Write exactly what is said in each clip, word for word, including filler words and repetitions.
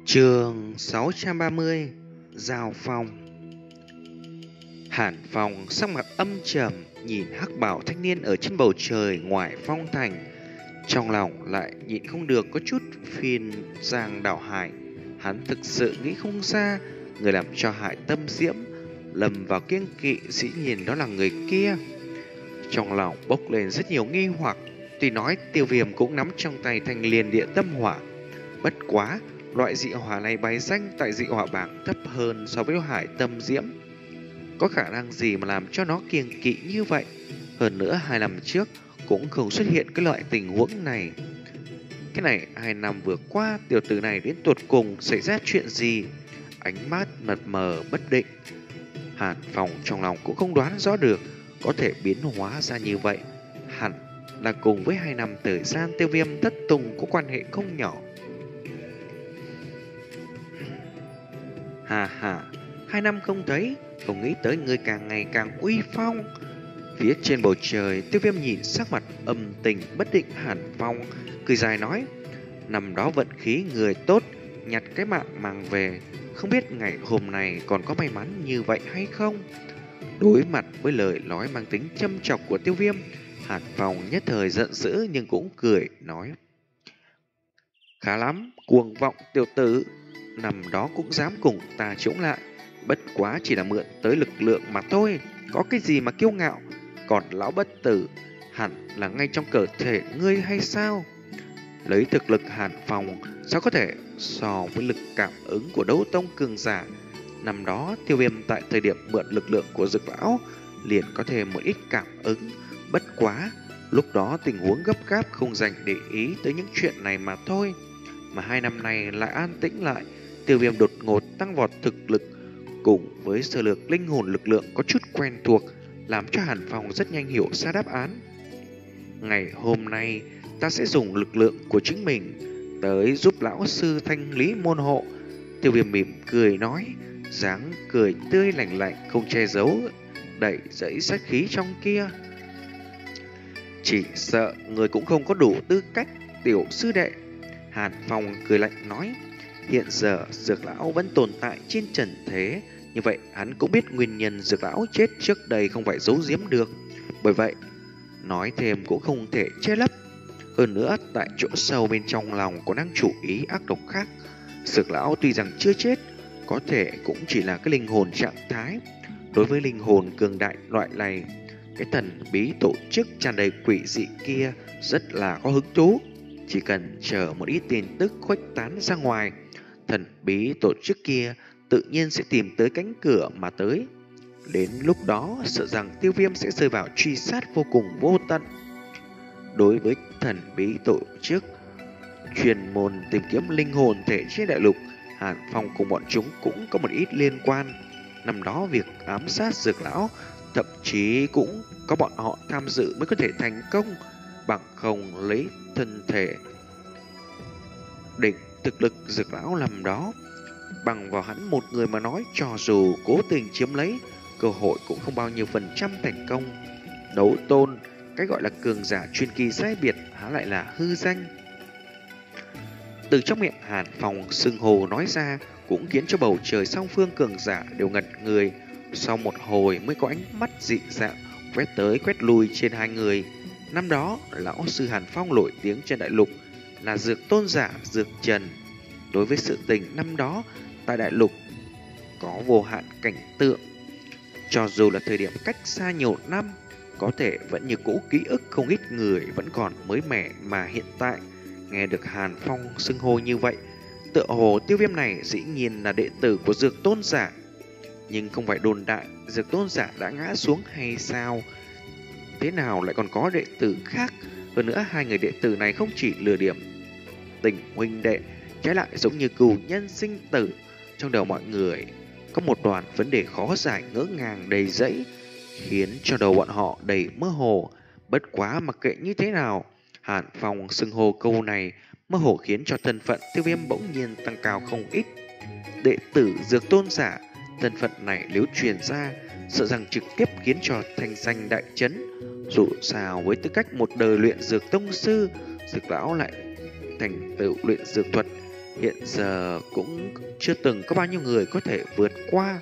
Chương sáu trăm ba mươi. Giao phong. Hàn Phong sắc mặt âm trầm nhìn hắc bào thanh niên ở trên bầu trời ngoài phong thành, trong lòng lại nhịn không được có chút phiền giang đảo hải. Hắn thực sự nghĩ không ra người làm cho Hải Tâm Diễm lầm vào kiêng kỵ dĩ nhiên đó là người kia. Trong lòng bốc lên rất nhiều nghi hoặc. Tuy nói Tiêu Viêm cũng nắm trong tay thanh liên địa tâm hỏa, bất quá loại dị hỏa này bài danh tại dị hỏa bảng thấp hơn so với Hải Tâm Diễm. Có khả năng gì mà làm cho nó kiêng kỵ như vậy? Hơn nữa hai năm trước cũng không xuất hiện cái loại tình huống này. Cái này hai năm vừa qua tiểu tử này đến tột cùng xảy ra chuyện gì? Ánh mắt mật mờ bất định. Hàn Phong trong lòng cũng không đoán rõ được có thể biến hóa ra như vậy. Hẳn là cùng với hai năm thời gian Tiêu Viêm thất tung có quan hệ không nhỏ. Hà hà, hai năm không thấy, không nghĩ tới người càng ngày càng uy phong. Phía trên bầu trời, Tiêu Viêm nhìn sắc mặt âm tình bất định Hàn Phong, cười dài nói: năm đó vận khí người tốt, nhặt cái mạng mang về, không biết ngày hôm nay còn có may mắn như vậy hay không? Đối mặt với lời nói mang tính châm chọc của Tiêu Viêm, Hàn Phong nhất thời giận dữ nhưng cũng cười nói: khá lắm, cuồng vọng tiểu tử, năm đó cũng dám cùng ta chống lại, bất quá chỉ là mượn tới lực lượng mà thôi, có cái gì mà kiêu ngạo? Còn lão bất tử hẳn là ngay trong cơ thể ngươi hay sao? Lấy thực lực Hàn Phong sao có thể so với lực cảm ứng của đấu tông cường giả? Năm đó Tiêu Viêm tại thời điểm mượn lực lượng của Dực lão liền có thêm một ít cảm ứng, bất quá lúc đó tình huống gấp gáp không dành để ý tới những chuyện này mà thôi. Mà hai năm nay lại an tĩnh lại, Tiêu Viêm đột ngột tăng vọt thực lực cùng với sơ lược linh hồn lực lượng có chút quen thuộc, làm cho Hàn Phong rất nhanh hiểu ra đáp án. Ngày hôm nay ta sẽ dùng lực lượng của chính mình tới giúp lão sư thanh lý môn hộ. Tiêu Viêm mỉm cười nói, dáng cười tươi lành lạnh không che giấu đẩy dẫy sát khí trong kia. Chỉ sợ người cũng không có đủ tư cách, tiểu sư đệ. Hàn Phong cười lạnh nói, hiện giờ Dược lão vẫn tồn tại trên trần thế, như vậy hắn cũng biết nguyên nhân Dược lão chết trước đây không phải giấu giếm được, bởi vậy nói thêm cũng không thể che lấp. Hơn nữa tại chỗ sâu bên trong lòng có đang chủ ý ác độc khác. Dược lão tuy rằng chưa chết, có thể cũng chỉ là cái linh hồn trạng thái. Đối với linh hồn cường đại loại này, cái thần bí tổ chức tràn đầy quỷ dị kia rất là có hứng thú. Chỉ cần chờ một ít tin tức khuếch tán ra ngoài, thần bí tổ chức kia tự nhiên sẽ tìm tới cánh cửa mà tới. Đến lúc đó sợ rằng Tiêu Viêm sẽ rơi vào truy sát vô cùng vô tận. Đối với thần bí tổ chức chuyên môn tìm kiếm linh hồn thể trên đại lục, Hàn Phong cùng bọn chúng cũng có một ít liên quan. Năm đó việc ám sát Dược lão thậm chí cũng có bọn họ tham dự mới có thể thành công, bằng không lấy thân thể đỉnh thực lực Dược lão làm đó, bằng vào hắn một người mà nói, cho dù cố tình chiếm lấy, cơ hội cũng không bao nhiêu phần trăm thành công. Đấu tôn, cái gọi là cường giả chuyên kỳ sai biệt há lại là hư danh. Từ trong miệng Hàn Phong xưng hồ nói ra cũng khiến cho bầu trời song phương cường giả đều ngẩn người. Sau một hồi mới có ánh mắt dị dạng quét tới quét lui trên hai người. Năm đó lão sư Hàn Phong nổi tiếng trên đại lục là dược tôn giả Dược Trần. Đối với sự tình năm đó tại đại lục có vô hạn cảnh tượng, cho dù là thời điểm cách xa nhiều năm, có thể vẫn như cũ ký ức không ít người vẫn còn mới mẻ. Mà hiện tại nghe được Hàn Phong xưng hô như vậy, tựa hồ Tiêu Viêm này dĩ nhiên là đệ tử của Dược tôn giả. Nhưng không phải đồn đại Dược tôn giả đã ngã xuống hay sao? Thế nào lại còn có đệ tử khác? Hơn nữa hai người đệ tử này không chỉ lừa điểm tình huynh đệ, trái lại giống như cừu nhân sinh tử. Trong đầu mọi người có một đoàn vấn đề khó giải ngỡ ngàng đầy rẫy, khiến cho đầu bọn họ đầy mơ hồ. Bất quá mặc kệ như thế nào, Hàn Phong xưng hô câu này mơ hồ khiến cho thân phận Tiêu Viêm bỗng nhiên tăng cao không ít. Đệ tử Dược tôn giả, thân phận này nếu truyền ra, sợ rằng trực tiếp khiến cho thanh danh đại chấn. Dù sao với tư cách một đời luyện dược tông sư, Dược lão lại thành tựu luyện dược thuật, hiện giờ cũng chưa từng có bao nhiêu người có thể vượt qua.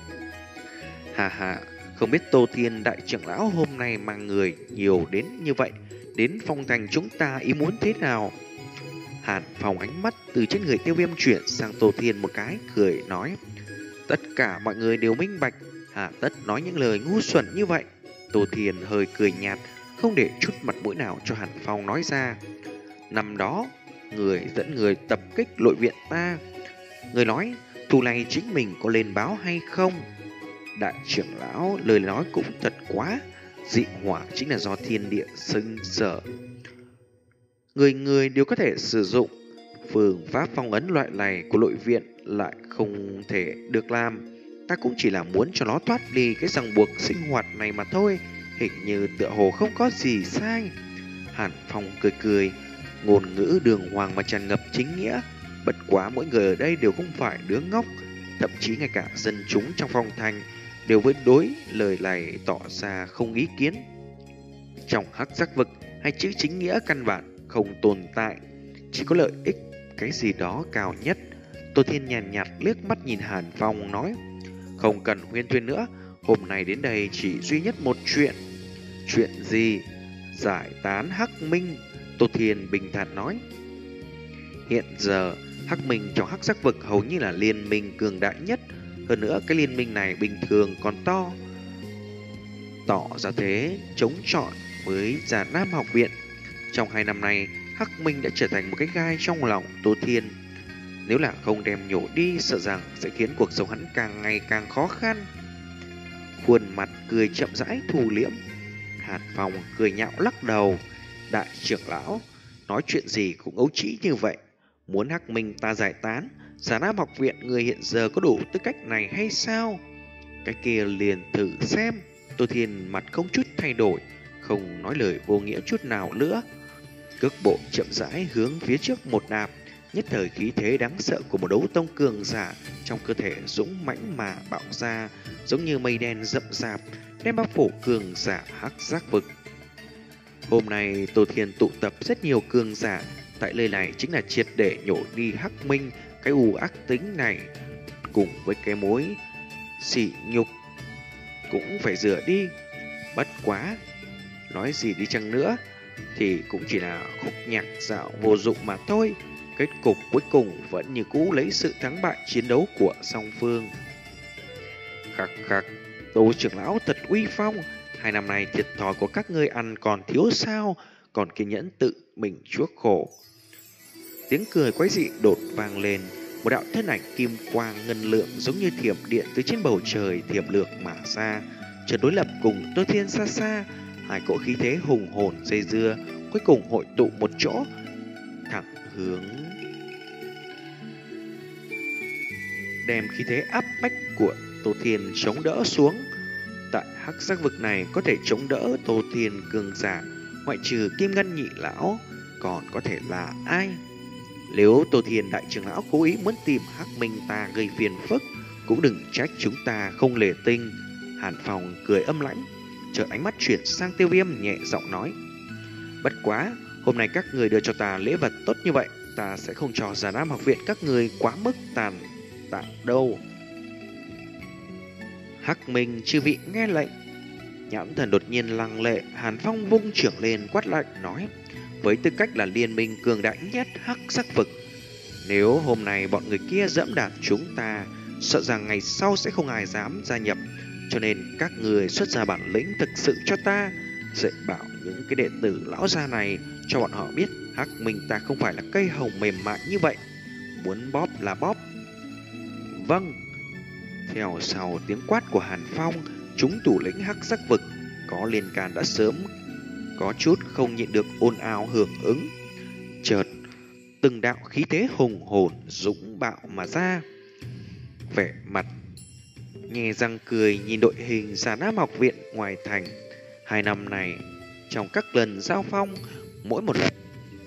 Hà hà, không biết Tô Thiên đại trưởng lão hôm nay mang người nhiều đến như vậy, đến phong thành chúng ta ý muốn thế nào? Hàn Phong ánh mắt từ trên người Tiêu Viêm chuyển sang Tô Thiên một cái, cười nói: tất cả mọi người đều minh bạch, hà tất nói những lời ngu xuẩn như vậy. Tô Thiên hơi cười nhạt, không để chút mặt mũi nào cho Hàn Phong nói ra: năm đó, người dẫn người tập kích nội viện ta, người nói thù này chính mình có lên báo hay không? Đại trưởng lão lời nói cũng thật quá, dị hỏa chính là do thiên địa sinh sở, người người đều có thể sử dụng. Phương pháp phong ấn loại này của nội viện lại không thể được làm. Ta cũng chỉ là muốn cho nó thoát đi cái ràng buộc sinh hoạt này mà thôi. Hình như tựa hồ không có gì sai. Hàn Phong cười cười, ngôn ngữ đường hoàng mà tràn ngập chính nghĩa. Bất quá mỗi người ở đây đều không phải đứa ngốc, thậm chí ngay cả dân chúng trong phong thành đều với đối lời này tỏ ra không ý kiến. Trong hắc giác vực, hai chữ chính nghĩa căn bản không tồn tại, chỉ có lợi ích cái gì đó cao nhất. Tô Thiên nhàn nhạt, nhạt liếc mắt nhìn Hàn Phong nói: không cần huyên thuyên nữa, hôm nay đến đây chỉ duy nhất một chuyện. Chuyện gì? Giải tán Hắc Minh. Tô Thiên bình thản nói: hiện giờ Hắc Minh trong hắc giác vực hầu như là liên minh cường đại nhất. Hơn nữa cái liên minh này bình thường còn to, tỏ ra thế chống chọi với Già Nam học viện. Trong hai năm nay, Hắc Minh đã trở thành một cái gai trong lòng Tô Thiên. Nếu là không đem nhổ đi, sợ rằng sẽ khiến cuộc sống hắn càng ngày càng khó khăn. Khuôn mặt cười chậm rãi thu liễm. Hàn Phong cười nhạo lắc đầu: đại trưởng lão, nói chuyện gì cũng ấu trĩ như vậy. Muốn Hắc Minh ta giải tán, Già Nam học viện người hiện giờ có đủ tư cách này hay sao? Cái kia liền thử xem. Tô Thiên mặt không chút thay đổi, không nói lời vô nghĩa chút nào nữa. Cước bộ chậm rãi hướng phía trước một đạp, nhất thời khí thế đáng sợ của một đấu tông cường giả trong cơ thể dũng mãnh mà bạo ra, giống như mây đen rậm rạp đem bao phủ cường giả hắc giác vực. Hôm nay Tô Thiên tụ tập rất nhiều cường giả tại nơi này chính là triệt để nhổ đi Hắc Minh cái u ác tính này, cùng với cái mối sỉ nhục cũng phải rửa đi. Bất quá, nói gì đi chăng nữa thì cũng chỉ là khúc nhạc dạo vô dụng mà thôi. Kết cục cuối cùng vẫn như cũ lấy sự thắng bại chiến đấu của song phương. Khắc khắc, Tô trưởng lão thật uy phong. Hai năm nay thiệt thòi của các ngươi ăn còn thiếu sao, còn kiên nhẫn tự mình chuốc khổ. Tiếng cười quái dị đột vang lên, một đạo thân ảnh kim quang ngân lượng giống như thiểm điện từ trên bầu trời thiểm lược mà ra, chợt đối lập cùng Tô Thiên xa xa. Hai cỗ khí thế hùng hồn dây dưa cuối cùng hội tụ một chỗ, thẳng hướng đem khí thế áp bách của Tô Thiên chống đỡ xuống. Tại hắc giác vực này có thể chống đỡ Tô Thiên cường giả, ngoại trừ Kim Ngân nhị lão, còn có thể là ai? Nếu Tô Thiên đại trưởng lão cố ý muốn tìm Hắc Minh ta gây phiền phức, cũng đừng trách chúng ta không lề tinh. Hàn Phong cười âm lãnh, chợt ánh mắt chuyển sang Tiêu Viêm nhẹ giọng nói: bất quá, hôm nay các người đưa cho ta lễ vật tốt như vậy, ta sẽ không cho Già Nam học viện các người quá mức tàn tạ đâu. Hắc Minh chư vị nghe lệnh. Nhãn thần đột nhiên lăng lệ, Hàn Phong vung trưởng lên quát lạnh nói: với tư cách là liên minh cường đại nhất hắc sắc vực, nếu hôm nay bọn người kia dẫm đạp chúng ta, sợ rằng ngày sau sẽ không ai dám gia nhập. Cho nên các người xuất ra bản lĩnh thực sự cho ta, dạy bảo những cái đệ tử lão gia này, cho bọn họ biết Hắc Minh ta không phải là cây hồng mềm mại như vậy, muốn bóp là bóp. Vâng. Theo sau tiếng quát của Hàn Phong, chúng thủ lĩnh hắc sắc vực có liên can đã sớm có chút không nhịn được ồn ào hưởng ứng. Chợt từng đạo khí thế hùng hồn dũng bạo mà ra, vẻ mặt nhè răng cười nhìn đội hình Già Nam học viện ngoài thành. Hai năm này trong các lần giao phong, mỗi một lần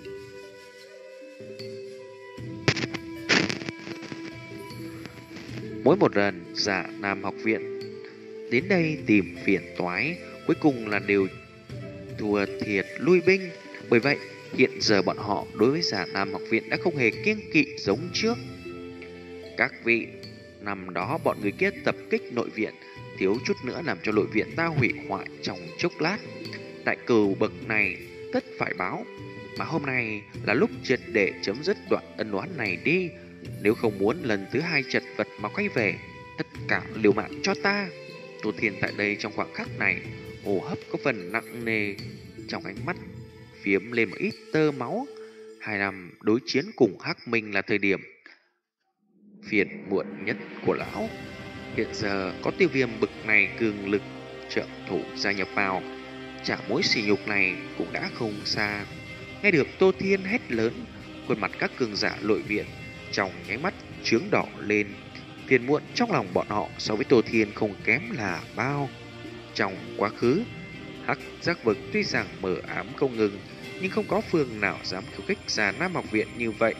mỗi một lần Già Nam học viện đến đây tìm phiền toái, cuối cùng là đều thua thiệt lui binh. Bởi vậy Hiện giờ bọn họ đối với Già Nam học viện đã không hề kiêng kỵ giống trước. Các vị, năm đó bọn người kia tập kích nội viện, thiếu chút nữa làm cho nội viện ta hủy hoại trong chốc lát. Đại cừu bậc này tất phải báo, mà hôm nay là lúc triệt để chấm dứt đoạn ân oán này đi. Nếu không muốn lần thứ hai chật vật mà quay về, tất cả liều mạng cho ta. Tô Thiên tại đây trong khoảng khắc này, hô hấp có phần nặng nề, trong ánh mắt phiếm lên một ít tơ máu. Hai năm đối chiến cùng Hắc Minh là thời điểm phiền muộn nhất của lão. Hiện giờ có Tiêu Viêm bực này cường lực trợ thủ gia nhập vào, trả mối sỉ nhục này cũng đã không xa. Nghe được Tô Thiên hét lớn, khuôn mặt các cường giả nội viện trong nháy mắt chướng đỏ lên. Phiền muộn trong lòng bọn họ so với Tô Thiên không kém là bao. Trong quá khứ, Hắc Giác Vực tuy rằng mờ ám không ngừng, nhưng không có phương nào dám khiêu khích Già Nam học viện như vậy.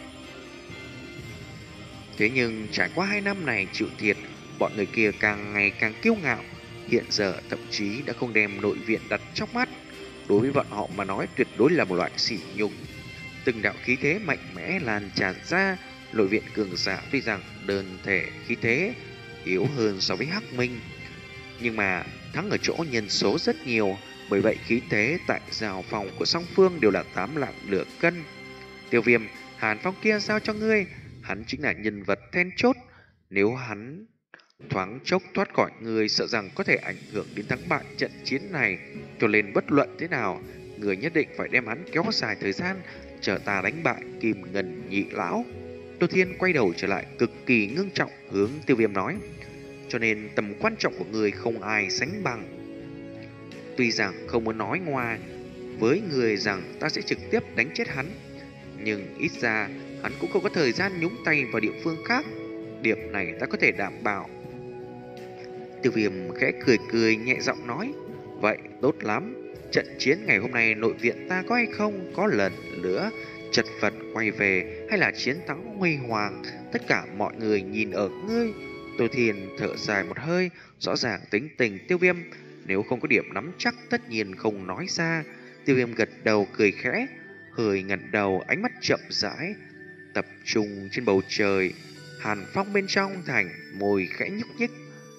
Thế nhưng trải qua hai năm này chịu thiệt, bọn người kia càng ngày càng kiêu ngạo, hiện giờ thậm chí đã không đem nội viện đặt trong mắt. Đối với bọn họ mà nói tuyệt đối là một loại sỉ nhục. Từng đạo khí thế mạnh mẽ lan tràn ra, nội viện cường giả tuy rằng đơn thể khí thế yếu hơn so với Hắc Minh, nhưng mà thắng ở chỗ nhân số rất nhiều. Bởi vậy khí thế tại giao phòng của song phương đều là tám lạng nửa cân. Tiêu Viêm, Hàn Phong kia giao cho ngươi, hắn chính là nhân vật then chốt. Nếu hắn thoáng chốc thoát khỏi người, sợ rằng có thể ảnh hưởng đến thắng bại trận chiến này. Cho nên bất luận thế nào, người nhất định phải đem hắn kéo dài thời gian, chờ ta đánh bại Kim Ngân nhị lão. Tô Thiên quay đầu trở lại cực kỳ ngưng trọng hướng Tiêu Viêm nói, cho nên tầm quan trọng của người không ai sánh bằng. Tuy rằng không muốn nói ngoài với người rằng ta sẽ trực tiếp đánh chết hắn, nhưng ít ra hắn cũng không có thời gian nhúng tay vào địa phương khác. Điểm này ta có thể đảm bảo. Tiêu Viêm khẽ cười cười nhẹ giọng nói, vậy tốt lắm. Trận chiến ngày hôm nay nội viện ta có hay không có lần nữa chật vật quay về, hay là chiến thắng huy hoàng, tất cả mọi người nhìn ở ngươi. Tô Thiên thở dài một hơi, rõ ràng tính tình Tiêu Viêm nếu không có điểm nắm chắc tất nhiên không nói ra. Tiêu Viêm gật đầu cười khẽ, hơi ngẩng đầu, ánh mắt chậm rãi tập trung trên bầu trời. Hàn Phong bên trong thành, môi khẽ nhúc nhích.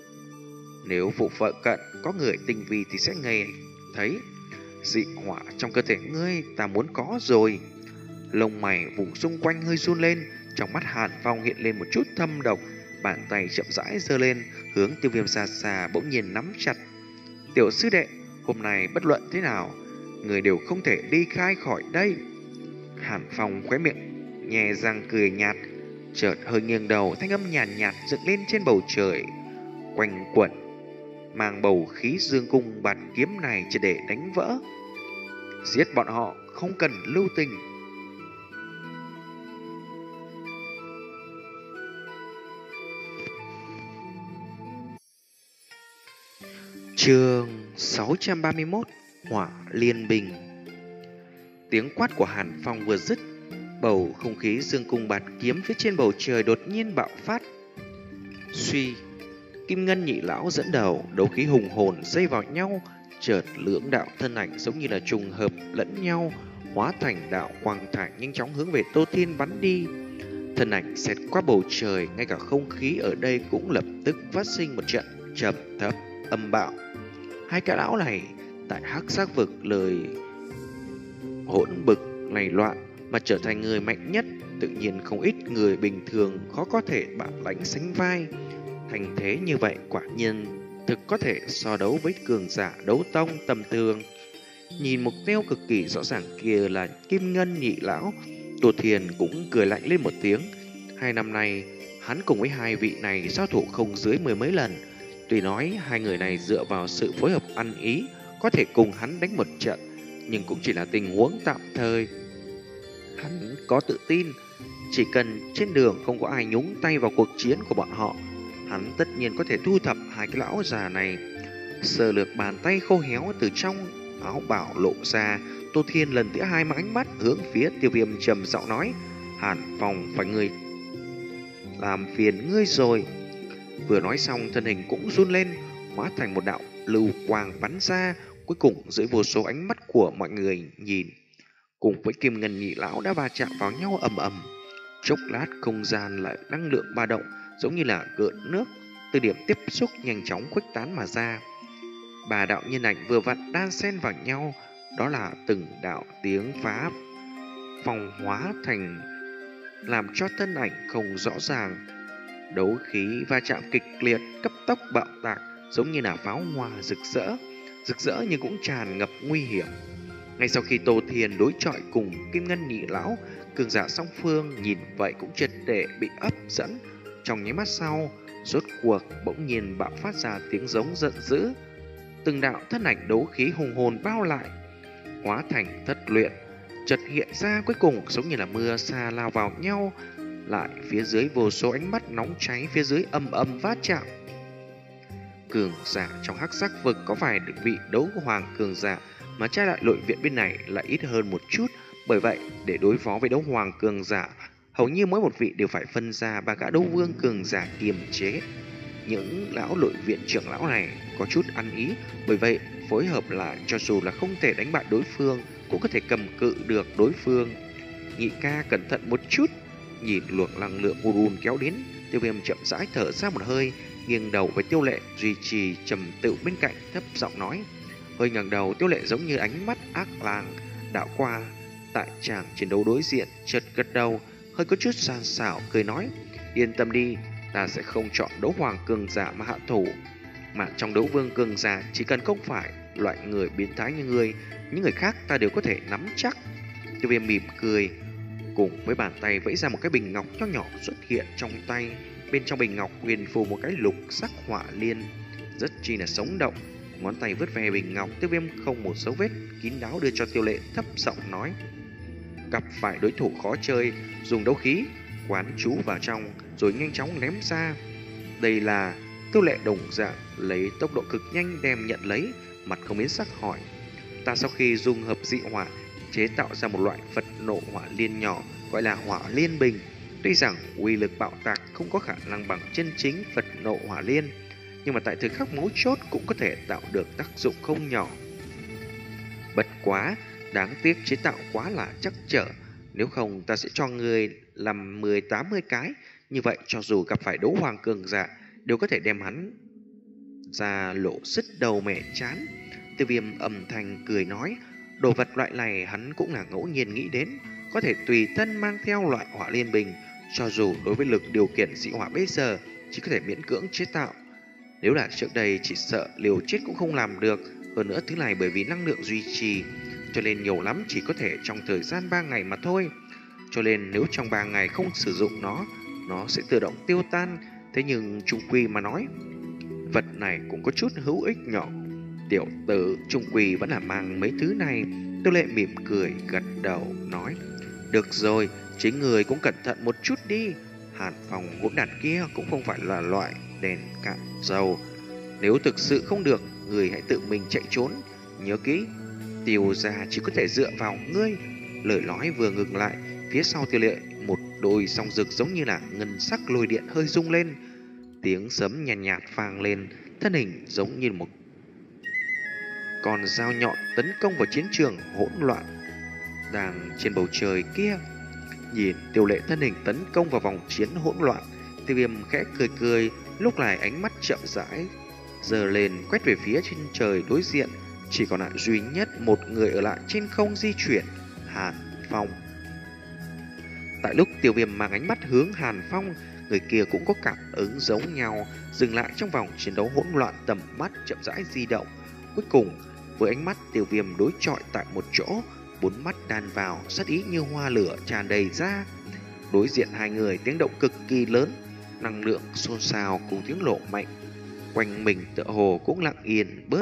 Nếu vụ vợ cận có người tinh vi thì sẽ nghe thấy. Dị hỏa trong cơ thể ngươi ta muốn có rồi. Lông mày vùng xung quanh hơi run lên, trong mắt Hàn Phong hiện lên một chút thâm độc. Bàn tay chậm rãi giơ lên, hướng Tiêu Viêm xa xa bỗng nhiên nắm chặt. Tiểu sư đệ, hôm nay bất luận thế nào, người đều không thể đi khai khỏi đây. Hàn Phong khóe miệng nhè răng cười nhạt, chợt hơi nghiêng đầu, thanh âm nhàn nhạt, nhạt dựng lên trên bầu trời, quanh quẩn, mang bầu khí dương cung bạt kiếm này chỉ để đánh vỡ. Giết bọn họ, không cần lưu tình. Chương sáu trăm ba mươi mốt, Hỏa Liên Bình. Tiếng quát của Hàn Phong vừa dứt, bầu không khí dương cung bạt kiếm phía trên bầu trời đột nhiên bạo phát. Suy, Kim Ngân nhị lão dẫn đầu, đấu khí hùng hồn dây vào nhau, chợt lưỡng đạo thân ảnh giống như là trùng hợp lẫn nhau, hóa thành đạo quang thải nhanh chóng hướng về Tô Thiên bắn đi. Thân ảnh xẹt qua bầu trời, ngay cả không khí ở đây cũng lập tức phát sinh một trận trầm thấp âm bạo. Hai cái lão này tại Hắc Giác Vực lời hỗn bực này loạn mà trở thành người mạnh nhất, tự nhiên không ít người bình thường khó có thể bản lãnh sánh vai. Thành thế như vậy quả nhiên thực có thể so đấu với cường giả đấu tông tầm thường. Nhìn mục tiêu cực kỳ rõ ràng kia là Kim Ngân nhị lão, Tô Thiên cũng cười lạnh lên một tiếng. Hai năm nay hắn cùng với hai vị này giao thủ không dưới mười mấy lần. Tuy nói hai người này dựa vào sự phối hợp ăn ý có thể cùng hắn đánh một trận, nhưng cũng chỉ là tình huống tạm thời. Hắn có tự tin, chỉ cần trên đường không có ai nhúng tay vào cuộc chiến của bọn họ, hắn tất nhiên có thể thu thập hai cái lão già này. Sờ lược bàn tay khô héo từ trong áo bảo lộ ra, Tô Thiên lần thứ hai mà ánh mắt hướng phía Tiêu Viêm trầm giọng nói, Hàn Phong phải người làm phiền ngươi rồi. Vừa nói xong, thân hình cũng run lên, hóa thành một đạo lưu quang bắn ra. Cuối cùng dưới vô số ánh mắt của mọi người nhìn, cùng với Kim Ngân nhị lão đã va chạm vào nhau ầm ầm. Chốc lát không gian lại năng lượng ba động, giống như là gợn nước từ điểm tiếp xúc nhanh chóng khuếch tán mà ra. Ba đạo nhân ảnh vừa vặn đan xen vào nhau, đó là từng đạo tiếng phá phong hóa thành, làm cho thân ảnh không rõ ràng. Đấu khí va chạm kịch liệt, cấp tốc bạo tạc, giống như là pháo hoa rực rỡ, rực rỡ nhưng cũng tràn ngập nguy hiểm. Ngay sau khi Tô Thiên đối chọi cùng Kim Ngân nhị lão, cường giả song phương nhìn vậy cũng triệt để bị hấp dẫn. Trong nháy mắt sau, rốt cuộc bỗng nhiên bạo phát ra tiếng giống giận dữ. Từng đạo thân ảnh đấu khí hùng hồn bao lại, hóa thành thất luyện, chợt hiện ra cuối cùng giống như là mưa sa lao vào nhau. Lại phía dưới vô số ánh mắt nóng cháy phía dưới âm âm va chạm. Cường giả trong hắc sắc vực có vài vị đấu hoàng cường giả, mà trái lại nội viện bên này lại ít hơn một chút. Bởi vậy để đối phó với đấu hoàng cường giả, hầu như mỗi một vị đều phải phân ra ba gã đấu vương cường giả kiềm chế. Những lão nội viện trưởng lão này có chút ăn ý, bởi vậy phối hợp lại, cho dù là không thể đánh bại đối phương cũng có thể cầm cự được đối phương. Nhị ca cẩn thận một chút. Nhìn luồng năng lượng ùn ùn kéo đến, Tiêu Viêm chậm rãi thở ra một hơi, nghiêng đầu với Tiêu Lệ duy trì trầm tĩnh bên cạnh, thấp giọng nói. Hơi ngẩng đầu, Tiêu Lệ giống như ánh mắt ác lang đảo qua tại tràng chiến đấu đối diện, chợt gật đầu, hơi có chút san xảo cười nói: yên tâm đi, ta sẽ không chọn đấu hoàng cường giả mà hạ thủ, mà trong đấu vương cường giả chỉ cần không phải loại người biến thái như ngươi, những người khác ta đều có thể nắm chắc. Tiêu Viêm mỉm cười, cùng với bàn tay vẫy ra một cái bình ngọc nho nhỏ xuất hiện trong tay. Bên trong bình ngọc huyền phù một cái lục sắc hỏa liên, rất chi là sống động. Ngón tay vứt về bình ngọc, Tiêu Viêm không một dấu vết, kín đáo đưa cho Tiêu Lệ, thấp giọng nói: gặp phải đối thủ khó chơi, dùng đấu khí quán chú vào trong rồi nhanh chóng ném ra. Đây là Tiêu Lệ đồng dạng lấy tốc độ cực nhanh đem nhận lấy, mặt không biến sắc hỏi: ta sau khi dùng hợp dị hỏa chế tạo ra một loại Phật nộ hỏa liên nhỏ, gọi là hỏa liên bình. Tuy rằng uy lực bạo tạc không có khả năng bằng chân chính Phật nộ hỏa liên, nhưng mà tại thời khắc mấu chốt cũng có thể tạo được tác dụng không nhỏ. Bất quá, đáng tiếc chế tạo quá là chắc trở, nếu không ta sẽ cho người làm mười tám mươi cái, như vậy cho dù gặp phải đấu hoàng cường giả đều có thể đem hắn ra lộ sứt đầu mẻ chán. Tiêu Viêm âm thanh cười nói: đồ vật loại này hắn cũng là ngẫu nhiên nghĩ đến, có thể tùy thân mang theo loại hỏa liên bình, cho dù đối với lực điều khiển dị hỏa bây giờ chỉ có thể miễn cưỡng chế tạo. Nếu là trước đây chỉ sợ liều chết cũng không làm được. Hơn nữa thứ này bởi vì năng lượng duy trì, cho nên nhiều lắm chỉ có thể trong thời gian ba ngày mà thôi. Cho nên nếu trong ba ngày không sử dụng nó, nó sẽ tự động tiêu tan. Thế nhưng trung quy mà nói, vật này cũng có chút hữu ích nhỏ. Tiểu tử trung quy vẫn là mang mấy thứ này. Tiêu Lệ mỉm cười gật đầu nói: được rồi, chính người cũng cẩn thận một chút đi. Hàn phòng hỗn đản kia cũng không phải là loại đèn cạn dầu. Nếu thực sự không được, người hãy tự mình chạy trốn. Nhớ kỹ, Tiêu gia chỉ có thể dựa vào ngươi. Lời nói vừa ngừng lại, phía sau Tiêu Lệ một đôi song rực giống như là ngân sắc lôi điện hơi rung lên. Tiếng sấm nhàn nhạt, nhạt vang lên, thân hình giống như một con dao nhọn tấn công vào chiến trường hỗn loạn đang trên bầu trời kia. Nhìn Tiêu Lệ thân hình tấn công vào vòng chiến hỗn loạn, Tiêu Viêm khẽ cười cười, lúc này ánh mắt chậm rãi giơ lên quét về phía trên trời đối diện. Chỉ còn lại duy nhất một người ở lại trên không di chuyển, Hàn Phong. Tại lúc Tiêu Viêm mang ánh mắt hướng Hàn Phong, người kia cũng có cảm ứng giống nhau, dừng lại trong vòng chiến đấu hỗn loạn, tầm mắt chậm rãi di động. Cuối cùng, với ánh mắt Tiêu Viêm đối chọi tại một chỗ, bốn mắt đan vào, sát ý như hoa lửa tràn đầy ra. Đối diện hai người tiếng động cực kỳ lớn, năng lượng xôn xao cùng tiếng nổ mạnh. Quanh mình tựa hồ cũng lặng yên bớt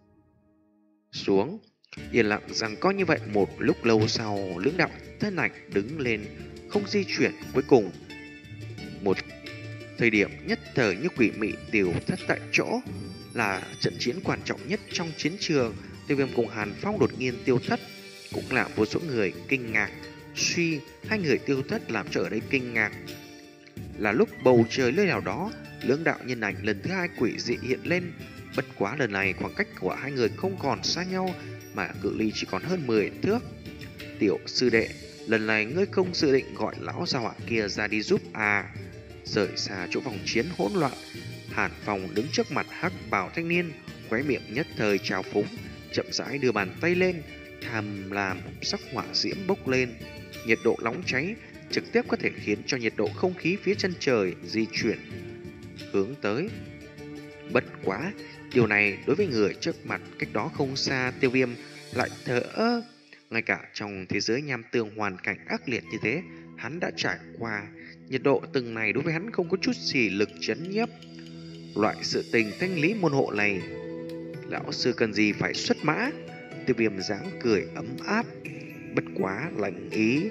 xuống. Yên lặng rằng có như vậy một lúc lâu sau, lưỡng đạo thân ảnh đứng lên, không di chuyển. Cuối cùng, một thời điểm nhất thời như quỷ mị tiêu thất tại chỗ, là trận chiến quan trọng nhất trong chiến trường. Tiêu Viêm cùng Hàn Phong đột nhiên tiêu thất, cũng là vô số người kinh ngạc. Suy, hai người tiêu thất làm cho ở đây kinh ngạc là lúc bầu trời nơi nào đó, lưỡng đạo nhân ảnh lần thứ hai quỷ dị hiện lên. Bất quá lần này khoảng cách của hai người không còn xa nhau, mà cự ly chỉ còn hơn mười thước. Tiểu sư đệ, lần này ngươi không dự định gọi lão gia họa kia ra đi giúp à? Rời xa chỗ vòng chiến hỗn loạn, Hàn Phong đứng trước mặt hắc bào thanh niên, khóe miệng nhất thời trào phúng, chậm rãi đưa bàn tay lên, tham làm sắc hỏa diễm bốc lên, nhiệt độ nóng cháy trực tiếp có thể khiến cho nhiệt độ không khí phía chân trời di chuyển hướng tới. Bất quá, điều này đối với người trước mặt cách đó không xa Tiêu Viêm lại thờ ơ. Ngay cả trong thế giới nham tương hoàn cảnh ác liệt như thế, hắn đã trải qua, nhiệt độ từng này đối với hắn không có chút gì lực chấn nhiếp. Loại sự tình thanh lý môn hộ này, lão sư cần gì phải xuất mã? Tiêu Viêm dáng cười ấm áp, bất quá lạnh ý,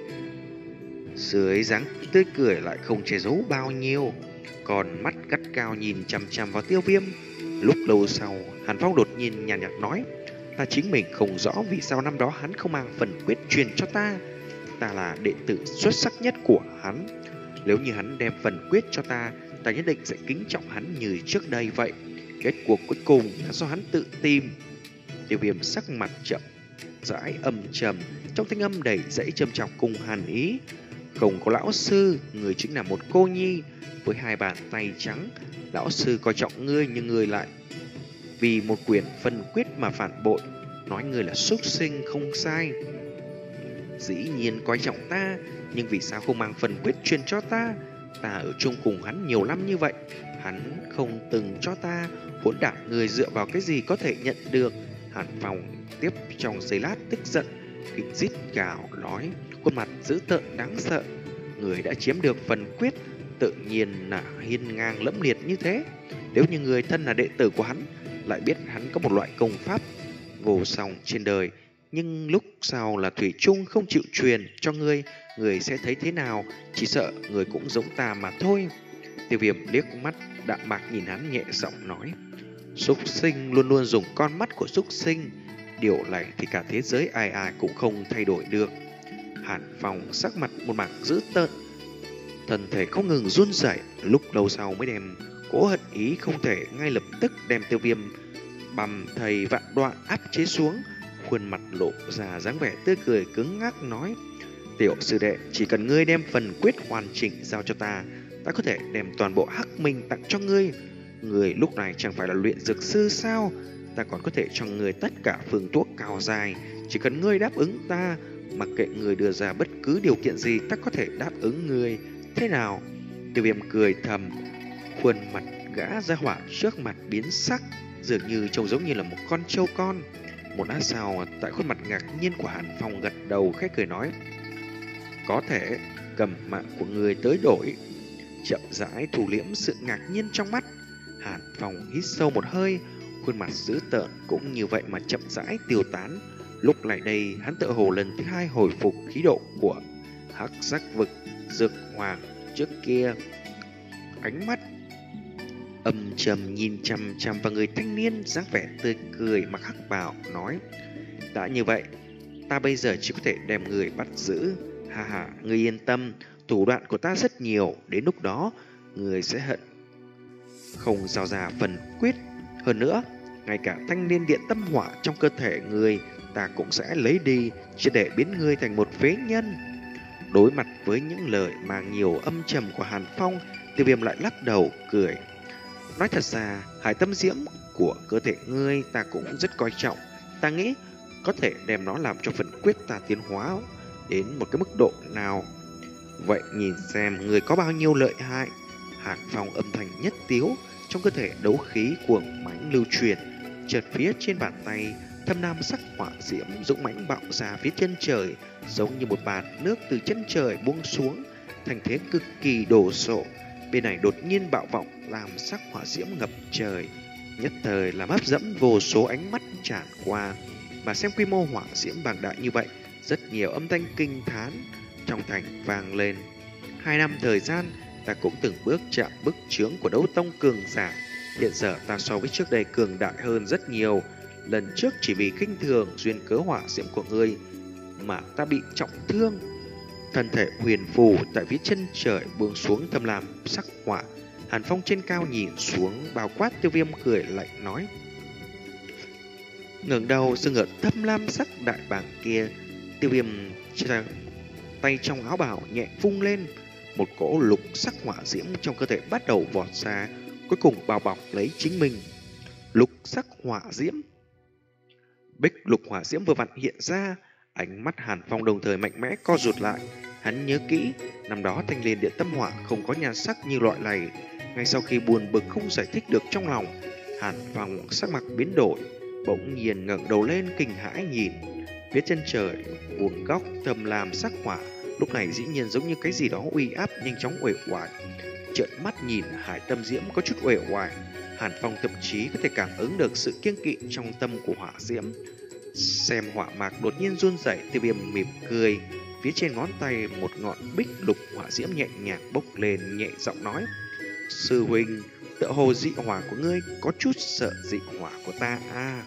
dưới dáng tươi cười lại không che giấu bao nhiêu, còn mắt gắt cao nhìn chằm chằm vào Tiêu Viêm. Lúc lâu sau, Hàn Phong đột nhiên nhàn nhạt nói: ta chính mình không rõ vì sao năm đó hắn không mang phần quyết truyền cho ta. Ta là đệ tử xuất sắc nhất của hắn. Nếu như hắn đem phần quyết cho ta, ta nhất định sẽ kính trọng hắn như trước đây vậy. Kết cuộc cuối cùng là do hắn tự tìm. Tiêu Viêm sắc mặt chậm rãi âm trầm, trong thanh âm đầy dẫy châm chọc cùng hàn ý. Không có lão sư, người chính là một cô nhi với hai bàn tay trắng. Lão sư coi trọng ngươi nhưng ngươi lại vì một quyển phân quyết mà phản bội, nói ngươi là súc sinh không sai. Dĩ nhiên coi trọng ta, nhưng vì sao không mang phần quyết truyền cho ta? Ta ở chung cùng hắn nhiều năm như vậy, hắn không từng cho ta. Hỗn đản, người dựa vào cái gì có thể nhận được? Hàn Phong tiếp trong giây lát tức giận, kịch rít gào nói, khuôn mặt dữ tợn đáng sợ. Người đã chiếm được phần quyết, tự nhiên là hiên ngang lẫm liệt như thế. Nếu như người thân là đệ tử của hắn, lại biết hắn có một loại công pháp vô song trên đời, nhưng lúc sau là thủy chung không chịu truyền cho ngươi, người sẽ thấy thế nào? Chỉ sợ người cũng giống ta mà thôi. Tiêu Viêm liếc mắt đạm bạc nhìn hắn, nhẹ giọng nói, súc sinh luôn luôn dùng con mắt của súc sinh, điều này thì cả thế giới ai ai cũng không thay đổi được. Hàn Phong sắc mặt một mảng dữ tợn, thân thể không ngừng run rẩy, lúc lâu sau mới đem cố hận ý không thể ngay lập tức đem Tiêu Viêm bầm thầy vạn đoạn áp chế xuống. Khuôn mặt lộ ra dáng vẻ tươi cười cứng ngắc nói, tiểu sư đệ, chỉ cần ngươi đem phần quyết hoàn chỉnh giao cho ta, ta có thể đem toàn bộ hắc minh tặng cho ngươi. Người lúc này chẳng phải là luyện dược sư sao? Ta còn có thể cho ngươi tất cả phương thuốc cao dài, chỉ cần ngươi đáp ứng ta, mặc kệ người đưa ra bất cứ điều kiện gì, ta có thể đáp ứng ngươi. Thế nào? Tiêu Viêm cười thầm, khuôn mặt gã ra hỏa trước mặt biến sắc, dường như trông giống như là một con trâu con. Một lát sau, tại khuôn mặt ngạc nhiên của Hàn Phong gật đầu khẽ cười nói, có thể cầm mạng của người tới đổi. Chậm rãi thủ liễm sự ngạc nhiên trong mắt, Hàn Phong hít sâu một hơi, khuôn mặt dữ tợn cũng như vậy mà chậm rãi tiêu tán. Lúc này đây, hắn tự hồ lần thứ hai hồi phục khí độ của hắc giác vực dược hoàng trước kia. Ánh mắt âm trầm nhìn chằm chằm vào người thanh niên dáng vẻ tươi cười mặc hắc bào, nói, đã như vậy, ta bây giờ chỉ có thể đem người bắt giữ. Hà hà, người yên tâm, thủ đoạn của ta rất nhiều, đến lúc đó người sẽ hận không giao ra phần quyết. Hơn nữa, ngay cả thanh niên điện tâm hỏa trong cơ thể người ta cũng sẽ lấy đi, chỉ để biến ngươi thành một phế nhân. Đối mặt với những lời mang nhiều âm trầm của Hàn Phong, Tiêu Viêm lại lắc đầu cười, nói thật ra, hải tâm diễm của cơ thể ngươi ta cũng rất coi trọng. Ta nghĩ có thể đem nó làm cho phần quyết ta tiến hóa đến một cái mức độ nào. Vậy nhìn xem người có bao nhiêu lợi hại. Hàn Phong âm thanh nhất tiếu, trong cơ thể đấu khí cuồng mãnh lưu truyền. Chợt phía trên bàn tay, thâm nam sắc hỏa diễm dũng mãnh bạo ra phía chân trời, giống như một bạt nước từ chân trời buông xuống, thành thế cực kỳ đồ sộ. Bên này đột nhiên bạo vọng, làm sắc hỏa diễm ngập trời, nhất thời làm hấp dẫn vô số ánh mắt tràn qua. Mà xem quy mô hỏa diễm bàng đại như vậy, rất nhiều âm thanh kinh thán trong thành vang lên. Hai năm thời gian, ta cũng từng bước chạm bức chướng của đấu tông cường giả. Hiện giờ ta so với trước đây cường đại hơn rất nhiều. Lần trước chỉ vì khinh thường duyên cớ hỏa diễm của ngươi mà ta bị trọng thương. Thân thể huyền phù tại phía chân trời buông xuống thâm lam sắc hỏa. Hàn Phong trên cao nhìn xuống, bao quát Tiêu Viêm cười lạnh nói, ngẩng đầu dừng ở thâm lam sắc đại bảng kia. Tiêu Viêm Tay, tay trong áo bào nhẹ vung lên, một cỗ lục sắc hỏa diễm trong cơ thể bắt đầu vọt ra, cuối cùng bao bọc lấy chính mình. Lục sắc hỏa diễm. Bích lục hỏa diễm vừa vặn hiện ra, ánh mắt Hàn Phong đồng thời mạnh mẽ co rụt lại. Hắn nhớ kỹ, năm đó thanh liên điện tâm hỏa không có nhan sắc như loại này. Ngay sau khi buồn bực không giải thích được trong lòng, Hàn Phong sắc mặt biến đổi, bỗng nhiên ngẩng đầu lên kinh hãi nhìn phía chân trời, vuông góc thầm làm sắc hỏa lúc này dĩ nhiên giống như cái gì đó uy áp nhanh chóng uể oải. Trợn mắt nhìn hải tâm diễm có chút uể oải, Hàn Phong thậm chí có thể cảm ứng được sự kiêng kỵ trong tâm của hỏa diễm. Xem hỏa mạc đột nhiên run rẩy, Tiêu Viêm mỉm cười, phía trên ngón tay một ngọn bích lục hỏa diễm nhẹ nhàng bốc lên, nhẹ giọng nói: "Sư huynh, tựa hồ dị hỏa của ngươi có chút sợ dị hỏa của ta a." À.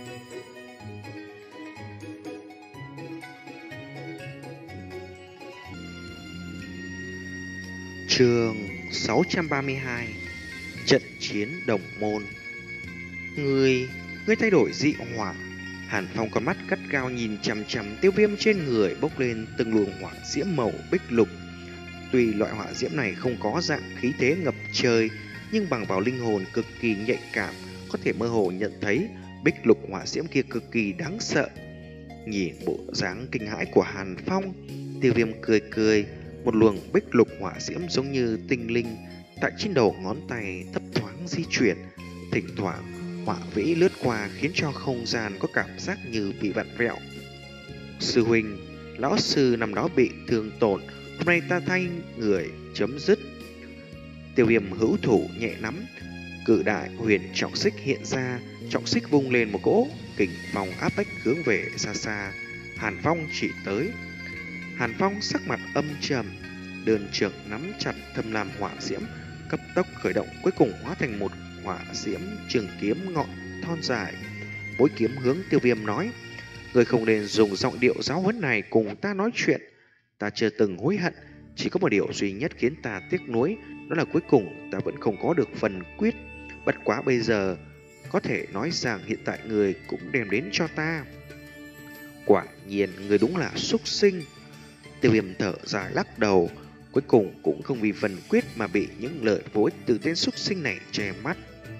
Chương sáu trăm ba mươi hai: Trận chiến đồng môn. Ngươi, ngươi thay đổi dị hỏa. Hàn Phong con mắt gắt gao nhìn chằm chằm Tiêu Viêm trên người bốc lên từng luồng hỏa diễm màu bích lục. Tuy loại hỏa diễm này không có dạng khí thế ngập trời, nhưng bằng vào linh hồn cực kỳ nhạy cảm, có thể mơ hồ nhận thấy bích lục hỏa diễm kia cực kỳ đáng sợ. Nhìn bộ dáng kinh hãi của Hàn Phong, Tiêu Viêm cười cười, một luồng bích lục hỏa diễm giống như tinh linh tại trên đầu ngón tay thấp thoáng di chuyển, thỉnh thoảng hỏa vĩ lướt qua khiến cho không gian có cảm giác như bị vặn vẹo. Sư huynh, lão sư năm đó bị thương tổn, hôm nay ta thay người chấm dứt. Tiêu Viêm hữu thủ nhẹ nắm, cự đại huyền trọng xích hiện ra, trọng xích vung lên một cỗ kình phong áp bách hướng về xa xa. Hàn Phong chỉ tới. Hàn Phong sắc mặt âm trầm, đơn trưởng nắm chặt thâm lam hỏa diễm, cấp tốc khởi động, cuối cùng hóa thành một hỏa diễm trường kiếm ngọn thon dài. Mỗi kiếm hướng Tiêu Viêm nói: "Người không nên dùng giọng điệu giáo huấn này cùng ta nói chuyện. Ta chưa từng hối hận, chỉ có một điều duy nhất khiến ta tiếc nuối, đó là cuối cùng ta vẫn không có được phần quyết. Bất quá bây giờ có thể nói rằng hiện tại người cũng đem đến cho ta." Quả nhiên người đúng là súc sinh. Tiêu Viêm thở dài lắc đầu, cuối cùng cũng không vì phần quyết mà bị những lời vô ích từ tên súc sinh này che mắt.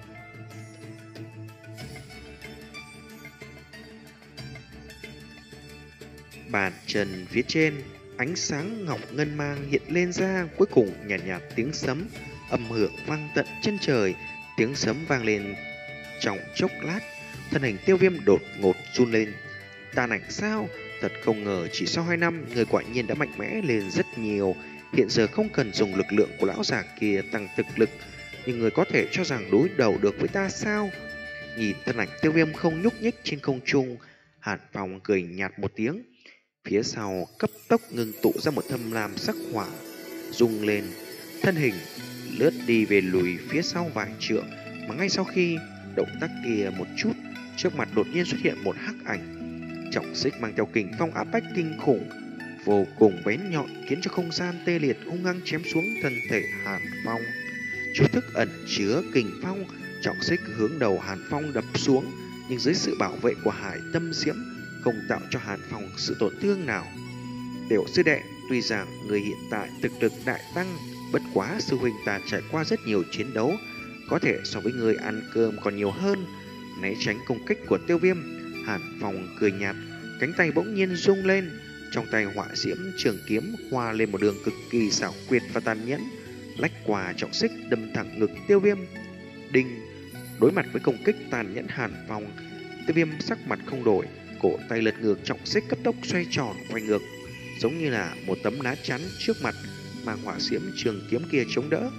Bàn chân phía trên, ánh sáng ngọc ngân mang hiện lên ra, cuối cùng nhạt nhạt tiếng sấm âm hưởng vang tận chân trời. Tiếng sấm vang lên trong chốc lát, thân hình Tiêu Viêm đột ngột run lên. Tàn ảnh sao? Thật không ngờ chỉ sau hai năm, người quả nhiên đã mạnh mẽ lên rất nhiều. Hiện giờ không cần dùng lực lượng của lão già kia tăng thực lực, nhưng người có thể cho rằng đối đầu được với ta sao? Nhìn thân ảnh Tiêu Viêm không nhúc nhích trên không trung, Hàn Phong cười nhạt một tiếng. Phía sau cấp tốc ngừng tụ ra một thâm lam sắc hỏa, rung lên, thân hình lướt đi về lùi phía sau vài trượng. Mà ngay sau khi động tác kia một chút, trước mặt đột nhiên xuất hiện một hắc ảnh. Trọng xích mang theo kình phong áp bách kinh khủng, vô cùng bén nhọn, khiến cho không gian tê liệt, hung hăng chém xuống thân thể Hàn Phong. Chú thức ẩn chứa kình phong, trọng xích hướng đầu Hàn Phong đập xuống, nhưng dưới sự bảo vệ của Hải Tâm Diễm không tạo cho Hàn Phong sự tổn thương nào. Tiểu sư đệ, tuy rằng người hiện tại thực lực đại tăng, bất quá sư huynh ta trải qua rất nhiều chiến đấu, có thể so với người ăn cơm còn nhiều hơn. Né tránh công kích của Tiêu Viêm, Hàn Phong cười nhạt, cánh tay bỗng nhiên rung lên, trong tay hỏa diễm trường kiếm hòa lên một đường cực kỳ xảo quyệt và tàn nhẫn, lách qua trọng xích đâm thẳng ngực Tiêu Viêm. Đinh! Đối mặt với công kích tàn nhẫn Hàn Phong, Tiêu Viêm sắc mặt không đổi, cổ tay lật ngược, trọng xích cấp tốc xoay tròn quay ngược, giống như là một tấm lá chắn trước mặt mà hỏa diễm trường kiếm kia chống đỡ.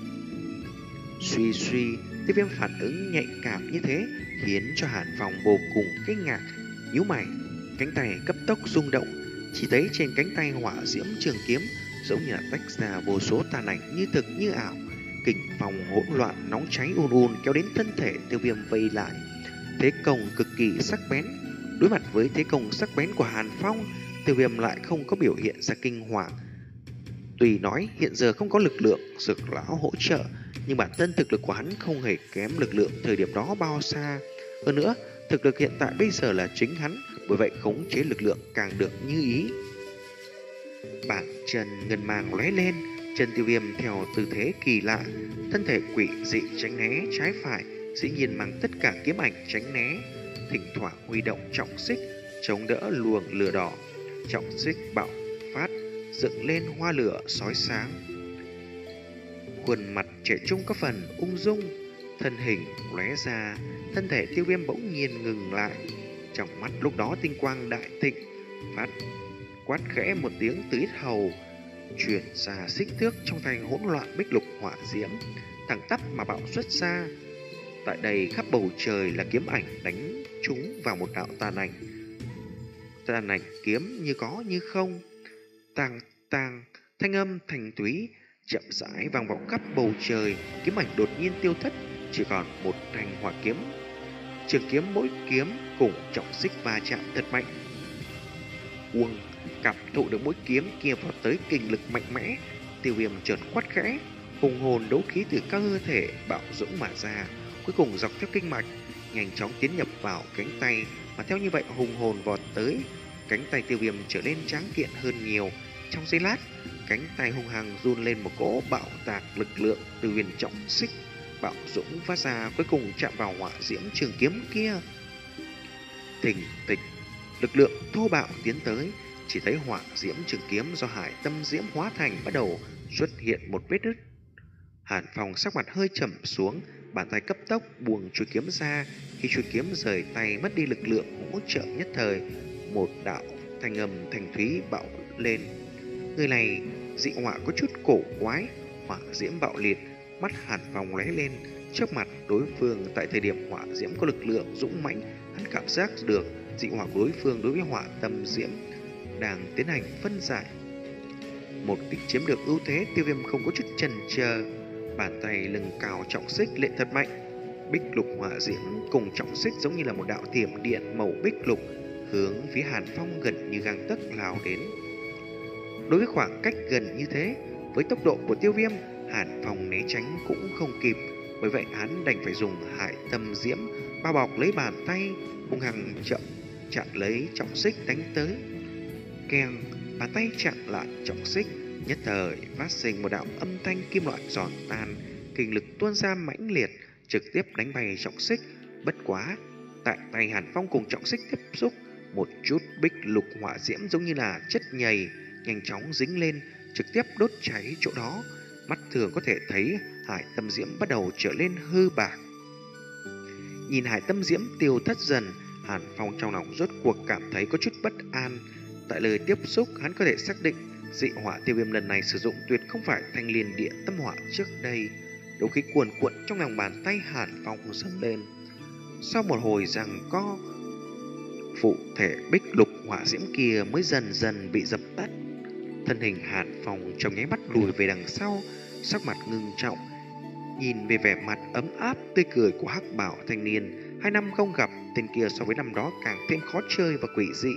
Suy suy, Tiêu Viêm phản ứng nhạy cảm như thế khiến cho Hàn Phong vô cùng kinh ngạc, nhíu mày, cánh tay cấp tốc rung động, chỉ thấy trên cánh tay hỏa diễm trường kiếm giống như là tách ra vô số tàn ảnh như thực như ảo, kình phong hỗn loạn nóng cháy ùn ùn kéo đến thân thể Tiêu Viêm vây lại. Thế công cực kỳ sắc bén. Đối mặt với thế công sắc bén của Hàn Phong, Tiêu Viêm lại không có biểu hiện ra kinh hoàng. Tuy nói hiện giờ không có lực lượng dược lão hỗ trợ, nhưng bản thân thực lực của hắn không hề kém lực lượng thời điểm đó bao xa. Hơn nữa, thực lực hiện tại bây giờ là chính hắn, bởi vậy khống chế lực lượng càng được như ý. Bàn chân ngân mang lóe lên, chân Tiêu Viêm theo tư thế kỳ lạ, thân thể quỷ dị tránh né trái phải, dĩ nhiên mang tất cả kiếm ảnh tránh né, thỉnh thoảng huy động trọng xích chống đỡ luồng lửa đỏ. Trọng xích bạo phát, dựng lên hoa lửa sói sáng. Khuôn mặt trẻ trung có phần ung dung, thân hình lóe ra, thân thể Tiêu Viêm bỗng nhiên ngừng lại. Trong mắt lúc đó tinh quang đại thịnh, phát quát khẽ một tiếng từ yết hầu, truyền ra xích thước trong tay hỗn loạn bích lục hỏa diễm, thẳng tắp mà bạo xuất ra. Tại đây khắp bầu trời là kiếm ảnh đánh trúng vào một đạo tàn ảnh. Tàn ảnh kiếm như có như không, tàng tàng, thanh âm thành túy chậm rãi vang vọng khắp bầu trời. Kiếm ảnh đột nhiên tiêu thất, chỉ còn một thanh hỏa kiếm. Trường kiếm mỗi kiếm cùng trọng xích va chạm thật mạnh. Uông, cảm thụ được mỗi kiếm kia vào tới kinh lực mạnh mẽ, Tiêu Viêm chợt quát khẽ, hùng hồn đấu khí từ các cơ thể bạo dũng mà ra, cuối cùng dọc theo kinh mạch nhanh chóng tiến nhập vào cánh tay, mà theo như vậy hùng hồn vọt tới cánh tay Tiêu Viêm trở nên tráng kiện hơn nhiều. Trong giây lát, cánh tay hung hăng run lên một cỗ bạo tạc lực lượng từ viên trọng xích bạo dũng phát ra, cuối cùng chạm vào hỏa diễm trường kiếm kia. Thình thịch, lực lượng thô bạo tiến tới, chỉ thấy hỏa diễm trường kiếm do hải tâm diễm hóa thành bắt đầu xuất hiện một vết nứt. Hàn Phong sắc mặt hơi trầm xuống, bàn tay cấp tốc buông chuôi kiếm ra. Khi chuôi kiếm rời tay mất đi lực lượng hỗ trợ nhất thời, một đạo thanh âm thanh thúy bạo lên. Người này dị họa có chút cổ quái, hỏa diễm bạo liệt, mắt Hàn Phong lóe lên. Trước mặt đối phương tại thời điểm hỏa diễm có lực lượng dũng mãnh, hắn cảm giác được dị hỏa của đối phương đối với hỏa tâm diễm đang tiến hành phân giải. Một kích chiếm được ưu thế, Tiêu Viêm không có chút chần chờ, bàn tay lưng cào trọng xích lệ thật mạnh. Bích lục hỏa diễm cùng trọng xích giống như là một đạo thiểm điện màu bích lục hướng phía Hàn Phong gần như gang tấc lao đến. Đối với khoảng cách gần như thế, với tốc độ của Tiêu Viêm, Hàn Phong né tránh cũng không kịp, bởi vậy hắn đành phải dùng hải tâm diễm bao bọc lấy bàn tay, hung hăng chậm chặn lấy trọng xích đánh tới. Keng, bàn tay chặn lại trọng xích, nhất thời phát sinh một đạo âm thanh kim loại giòn tan, kinh lực tuôn ra mãnh liệt, trực tiếp đánh bay trọng xích. Bất quá, tại tay Hàn Phong cùng trọng xích tiếp xúc, một chút bích lục hỏa diễm giống như là chất nhầy nhanh chóng dính lên, trực tiếp đốt cháy chỗ đó. Mắt thường có thể thấy hải tâm diễm bắt đầu trở nên hư bạc. Nhìn hải tâm diễm tiêu thất dần, Hàn Phong trong lòng rốt cuộc cảm thấy có chút bất an. Tại lời tiếp xúc, hắn có thể xác định dị hỏa Tiêu Viêm lần này sử dụng tuyệt không phải thanh liên địa tâm hỏa trước đây. Đấu khí cuồn cuộn trong lòng bàn tay Hàn Phong dâng lên. Sau một hồi giằng co, phụ thể bích lục hỏa diễm kia mới dần dần bị dập tắt. Thân hình Hàn Phong trong nháy mắt lùi về đằng sau, sắc mặt ngưng trọng, nhìn về vẻ mặt ấm áp tươi cười của hắc bảo thanh niên. Hai năm không gặp, tên kia so với năm đó càng thêm khó chơi và quỷ dị.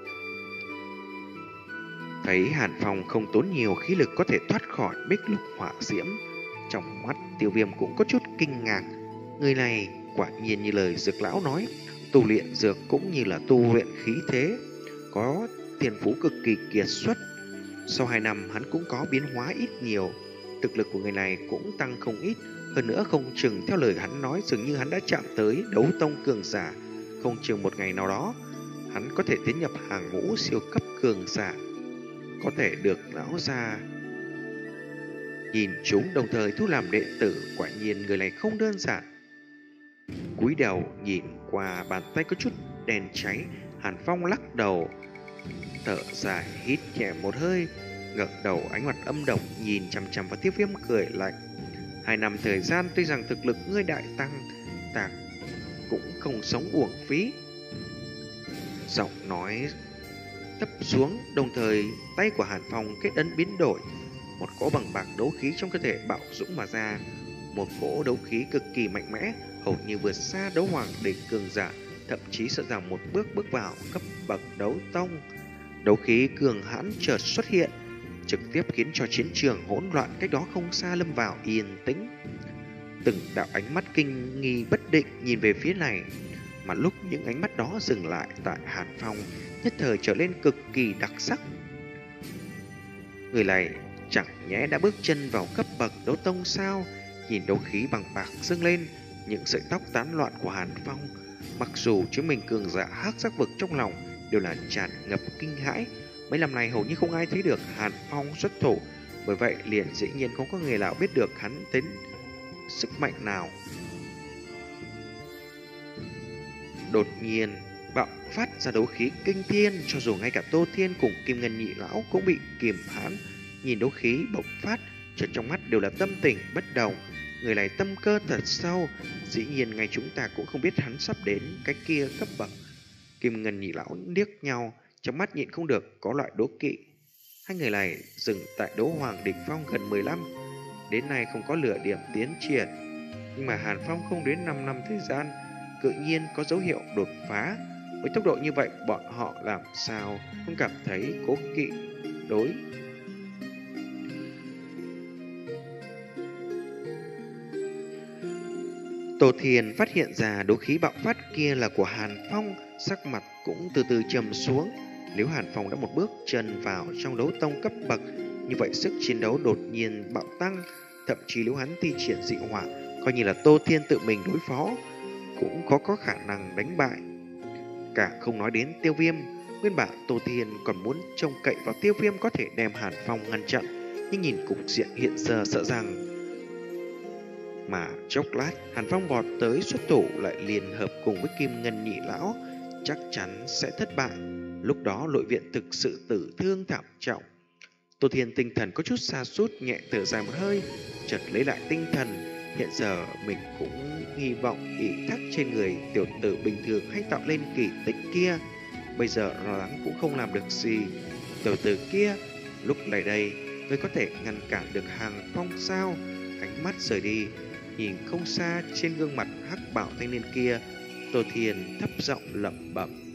Thấy Hàn Phong không tốn nhiều khí lực có thể thoát khỏi bích lục hỏa diễm, trong mắt Tiêu Viêm cũng có chút kinh ngạc. Người này quả nhiên như lời Dược lão nói, tu luyện dược cũng như là tu luyện khí thế, có thiên phú cực kỳ kiệt xuất. Sau hai năm hắn cũng có biến hóa ít nhiều, thực lực của người này cũng tăng không ít. Hơn nữa không chừng theo lời hắn nói, dường như hắn đã chạm tới đấu tông cường giả. Không chừng một ngày nào đó hắn có thể tiến nhập hàng ngũ siêu cấp cường giả, có thể được lão gia nhìn chúng đồng thời thu làm đệ tử. Quả nhiên người này không đơn giản. Cúi đầu nhìn qua bàn tay có chút đèn cháy, Hàn Phong lắc đầu thở dài, hít nhẹ một hơi, ngẩng đầu ánh mặt âm độc nhìn chằm chằm vào Tiêu Viêm cười lạnh. Hai năm thời gian tuy rằng thực lực ngươi đại tăng, ta cũng không sống uổng phí. Giọng nói thấp xuống, đồng thời tay của Hàn Phong kết ấn biến đổi, một cỗ bằng bạc đấu khí trong cơ thể bạo dũng mà ra. Một cỗ đấu khí cực kỳ mạnh mẽ, hầu như vượt xa đấu hoàng đỉnh cường giả, thậm chí sợ rằng một bước bước vào cấp bậc đấu tông. Đấu khí cường hãn chợt xuất hiện, trực tiếp khiến cho chiến trường hỗn loạn cách đó không xa lâm vào yên tĩnh. Từng đạo ánh mắt kinh nghi bất định nhìn về phía này, mà lúc những ánh mắt đó dừng lại tại Hàn Phong, nhất thời trở lên cực kỳ đặc sắc. Người này chẳng nhẽ đã bước chân vào cấp bậc đấu tông sao? Nhìn đấu khí bằng bạc dâng lên, những sợi tóc tán loạn của Hàn Phong, mặc dù chứng mình cường giả hắc sắc vực trong lòng đều là tràn ngập kinh hãi. Mấy năm nay hầu như không ai thấy được Hàn Phong xuất thủ, bởi vậy liền dĩ nhiên không có người nào biết được hắn đến sức mạnh nào. Đột nhiên bạo phát ra đấu khí kinh thiên, cho dù ngay cả Tô Thiên cùng Kim Ngân nhị lão cũng bị kiềm hãm. Nhìn đấu khí bộc phát, chợt trong mắt đều là tâm tình bất đồng. Người này tâm cơ thật sâu, dĩ nhiên ngay chúng ta cũng không biết hắn sắp đến cái kia cấp bậc. Kim Ngân nhị lão liếc nhau, trong mắt nhịn không được có loại đố kỵ. Hai người này dừng tại đấu hoàng đỉnh phong gần mười lăm, đến nay không có lửa điểm tiến triển. Nhưng mà Hàn Phong không đến năm năm thời gian, tự nhiên có dấu hiệu đột phá. Với tốc độ như vậy, bọn họ làm sao không cảm thấy cố kỵ đối. Tô Thiên phát hiện ra đấu khí bạo phát kia là của Hàn Phong, sắc mặt cũng từ từ trầm xuống. Nếu Hàn Phong đã một bước chân vào trong đấu tông cấp bậc, như vậy sức chiến đấu đột nhiên bạo tăng. Thậm chí nếu hắn thi triển dị hỏa, coi như là Tô Thiên tự mình đối phó, cũng có có khả năng đánh bại. Cả không nói đến Tiêu Viêm, nguyên bản Tô Thiên còn muốn trông cậy vào Tiêu Viêm có thể đem Hàn Phong ngăn chặn, nhưng nhìn cục diện hiện giờ sợ rằng mà chốc lát Hàn Phong vọt tới xuất thủ lại liên hợp cùng với Kim Ngân nhị lão, chắc chắn sẽ thất bại. Lúc đó nội viện thực sự tử thương thảm trọng. Tô Thiên tinh thần có chút sa sút, nhẹ thở dài một hơi, chợt lấy lại tinh thần. Hiện giờ mình cũng hy vọng ý thác trên người tiểu tử bình thường hay tạo lên kỳ tích kia. Bây giờ lo lắng cũng không làm được gì. Tiểu tử kia lúc này đây, ngươi có thể ngăn cản được Hàn Phong sao? Ánh mắt rời đi, nhìn không xa trên gương mặt hắc bảo thanh niên kia, Tô Thiên thấp giọng lẩm bẩm.